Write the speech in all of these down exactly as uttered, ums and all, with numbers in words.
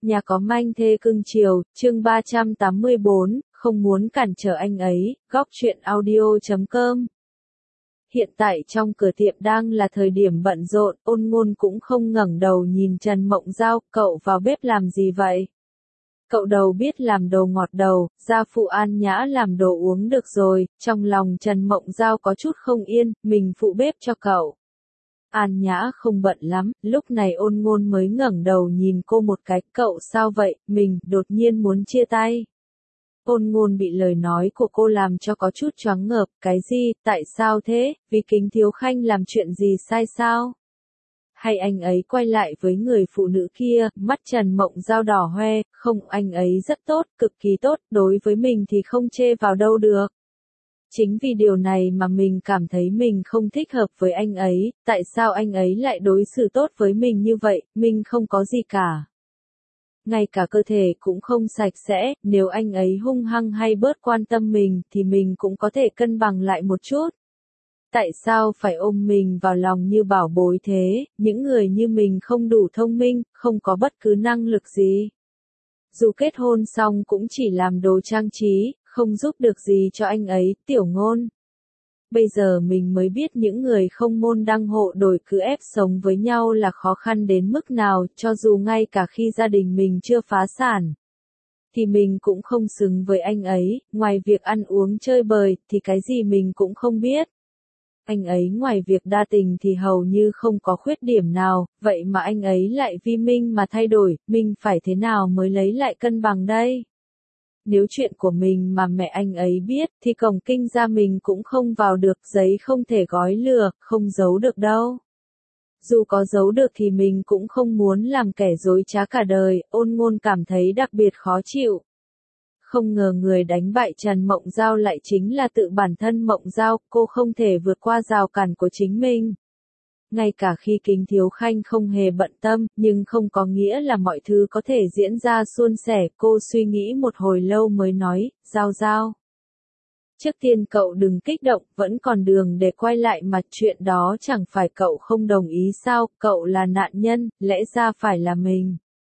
Nhà có manh thê cưng chiều, chương ba trăm tám mươi bốn, không muốn cản trở anh ấy, góc truyện audio chấm com. Hiện tại trong cửa tiệm đang là thời điểm bận rộn, Ôn Ngôn cũng không ngẩng đầu nhìn Trần Mộng Giao, cậu vào bếp làm gì vậy? Cậu đầu biết làm đồ ngọt đầu, gia phụ An Nhã làm đồ uống được rồi, trong lòng Trần Mộng Giao có chút không yên, mình phụ bếp cho cậu. An Nhã không bận lắm, lúc này Ôn Ngôn mới ngẩng đầu nhìn cô một cái, cậu sao vậy, mình đột nhiên muốn chia tay. Ôn Ngôn bị lời nói của cô làm cho có chút choáng ngợp, cái gì, tại sao thế, vì Kính Thiếu Khanh làm chuyện gì sai sao? Hay anh ấy quay lại với người phụ nữ kia, mắt Trần Mộng Giao đỏ hoe, không, anh ấy rất tốt, cực kỳ tốt, đối với mình thì không chê vào đâu được. Chính vì điều này mà mình cảm thấy mình không thích hợp với anh ấy, tại sao anh ấy lại đối xử tốt với mình như vậy, mình không có gì cả. Ngay cả cơ thể cũng không sạch sẽ, nếu anh ấy hung hăng hay bớt quan tâm mình thì mình cũng có thể cân bằng lại một chút. Tại sao phải ôm mình vào lòng như bảo bối thế, những người như mình không đủ thông minh, không có bất cứ năng lực gì. Dù kết hôn xong cũng chỉ làm đồ trang trí, không giúp được gì cho anh ấy, Tiểu Ngôn. Bây giờ mình mới biết những người không môn đăng hộ đổi cứ ép sống với nhau là khó khăn đến mức nào, cho dù ngay cả khi gia đình mình chưa phá sản. Thì mình cũng không xứng với anh ấy, ngoài việc ăn uống chơi bời, thì cái gì mình cũng không biết. Anh ấy ngoài việc đa tình thì hầu như không có khuyết điểm nào, vậy mà anh ấy lại vì mình mà thay đổi, mình phải thế nào mới lấy lại cân bằng đây? Nếu chuyện của mình mà mẹ anh ấy biết, thì cổng kinh gia mình cũng không vào được, giấy không thể gói lừa, không giấu được đâu. Dù có giấu được thì mình cũng không muốn làm kẻ dối trá cả đời, Ôn Ngôn cảm thấy đặc biệt khó chịu. Không ngờ người đánh bại Trần Mộng Giao lại chính là tự bản thân Mộng Giao, cô không thể vượt qua rào cản của chính mình. Ngay cả khi Kính Thiếu Khanh không hề bận tâm, nhưng không có nghĩa là mọi thứ có thể diễn ra suôn sẻ, cô suy nghĩ một hồi lâu mới nói, Giao Giao. Trước tiên cậu đừng kích động, vẫn còn đường để quay lại mà, chuyện đó chẳng phải cậu không đồng ý sao, cậu là nạn nhân, lẽ ra phải là mình.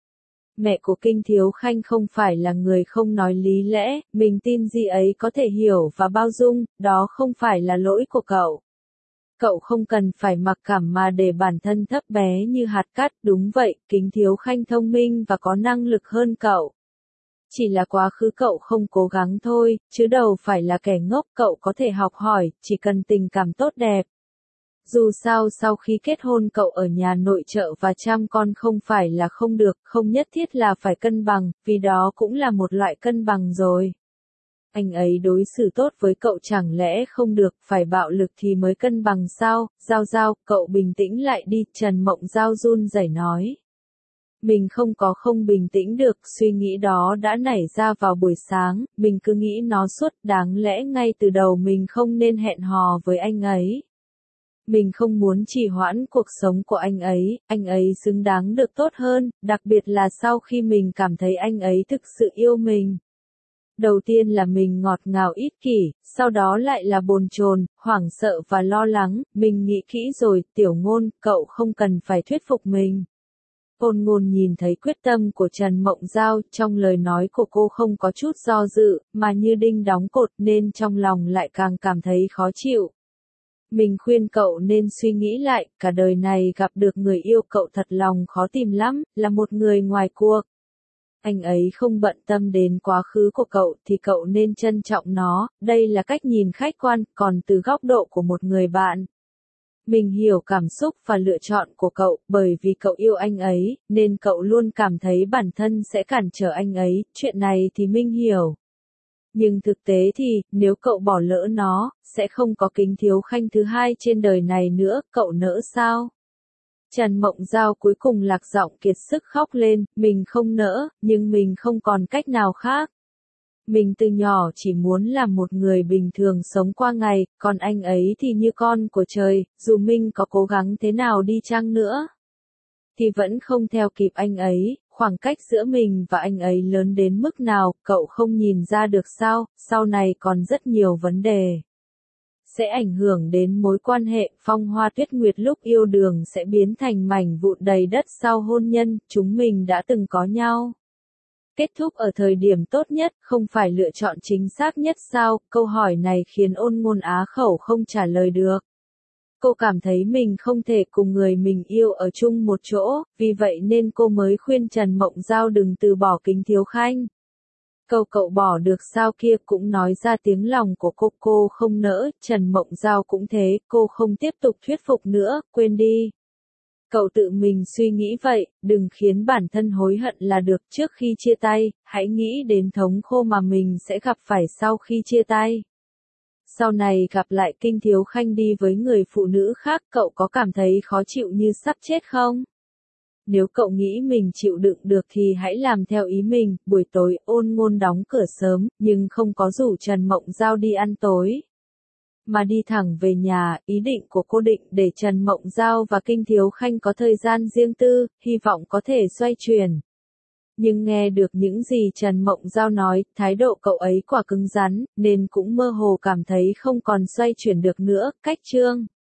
Mẹ của Kính Thiếu Khanh không phải là người không nói lý lẽ, mình tin gì ấy có thể hiểu và bao dung, đó không phải là lỗi của cậu. Cậu không cần phải mặc cảm mà để bản thân thấp bé như hạt cát, đúng vậy, Kính Thiếu Khanh thông minh và có năng lực hơn cậu. Chỉ là quá khứ cậu không cố gắng thôi, chứ đâu phải là kẻ ngốc, cậu có thể học hỏi, chỉ cần tình cảm tốt đẹp. Dù sao sau khi kết hôn cậu ở nhà nội trợ và chăm con không phải là không được, không nhất thiết là phải cân bằng, vì đó cũng là một loại cân bằng rồi. Anh ấy đối xử tốt với cậu chẳng lẽ không được, phải bạo lực thì mới cân bằng sao, Giao Giao, cậu bình tĩnh lại đi, Trần Mộng Giao run rẩy nói. Mình không có không bình tĩnh được, suy nghĩ đó đã nảy ra vào buổi sáng, mình cứ nghĩ nó suốt, đáng lẽ ngay từ đầu mình không nên hẹn hò với anh ấy. Mình không muốn trì hoãn cuộc sống của anh ấy, anh ấy xứng đáng được tốt hơn, đặc biệt là sau khi mình cảm thấy anh ấy thực sự yêu mình. Đầu tiên là mình ngọt ngào ích kỷ, sau đó lại là bồn chồn, hoảng sợ và lo lắng, mình nghĩ kỹ rồi, Tiểu Ngôn, cậu không cần phải thuyết phục mình. Ôn Ngôn nhìn thấy quyết tâm của Trần Mộng Giao, trong lời nói của cô không có chút do dự, mà như đinh đóng cột nên trong lòng lại càng cảm thấy khó chịu. Mình khuyên cậu nên suy nghĩ lại, cả đời này gặp được người yêu cậu thật lòng khó tìm lắm, là một người ngoài cuộc. Anh ấy không bận tâm đến quá khứ của cậu thì cậu nên trân trọng nó, đây là cách nhìn khách quan, còn từ góc độ của một người bạn. Mình hiểu cảm xúc và lựa chọn của cậu, bởi vì cậu yêu anh ấy, nên cậu luôn cảm thấy bản thân sẽ cản trở anh ấy, chuyện này thì mình hiểu. Nhưng thực tế thì, nếu cậu bỏ lỡ nó, sẽ không có Kính Thiếu Khanh thứ hai trên đời này nữa, cậu nỡ sao? Trần Mộng Giao cuối cùng lạc giọng kiệt sức khóc lên, mình không nỡ, nhưng mình không còn cách nào khác. Mình từ nhỏ chỉ muốn làm một người bình thường sống qua ngày, còn anh ấy thì như con của trời, dù mình có cố gắng thế nào đi chăng nữa, thì vẫn không theo kịp anh ấy, khoảng cách giữa mình và anh ấy lớn đến mức nào, cậu không nhìn ra được sao, sau này còn rất nhiều vấn đề. sẽ ảnh hưởng đến mối quan hệ. Phong Hoa Tuyết Nguyệt lúc yêu đương sẽ biến thành mảnh vụn đầy đất sau hôn nhân, chúng mình đã từng có nhau. Kết thúc ở thời điểm tốt nhất, không phải lựa chọn chính xác nhất sao? Câu hỏi này khiến Ôn Ngôn á khẩu không trả lời được. Cô cảm thấy mình không thể cùng người mình yêu ở chung một chỗ, vì vậy nên cô mới khuyên Trần Mộng Giao đừng từ bỏ Kính Thiếu Khanh. Câu cậu bỏ được sao kia cũng nói ra tiếng lòng của cô, cô không nỡ, Trần Mộng Giao cũng thế, cô không tiếp tục thuyết phục nữa, quên đi. Cậu tự mình suy nghĩ vậy, đừng khiến bản thân hối hận là được. Trước khi chia tay, hãy nghĩ đến thống khổ mà mình sẽ gặp phải sau khi chia tay. Sau này gặp lại Kinh Thiếu Khanh đi với người phụ nữ khác, cậu có cảm thấy khó chịu như sắp chết không? Nếu cậu nghĩ mình chịu đựng được thì hãy làm theo ý mình. Buổi tối Ôn Ngôn đóng cửa sớm, nhưng không có rủ Trần Mộng Giao đi ăn tối, mà đi thẳng về nhà. Ý định của cô định để Trần Mộng Giao và Kinh Thiếu Khanh có thời gian riêng tư, hy vọng có thể xoay chuyển. Nhưng nghe được những gì Trần Mộng Giao nói, thái độ cậu ấy quả cứng rắn, nên cũng mơ hồ cảm thấy không còn xoay chuyển được nữa. Cách chương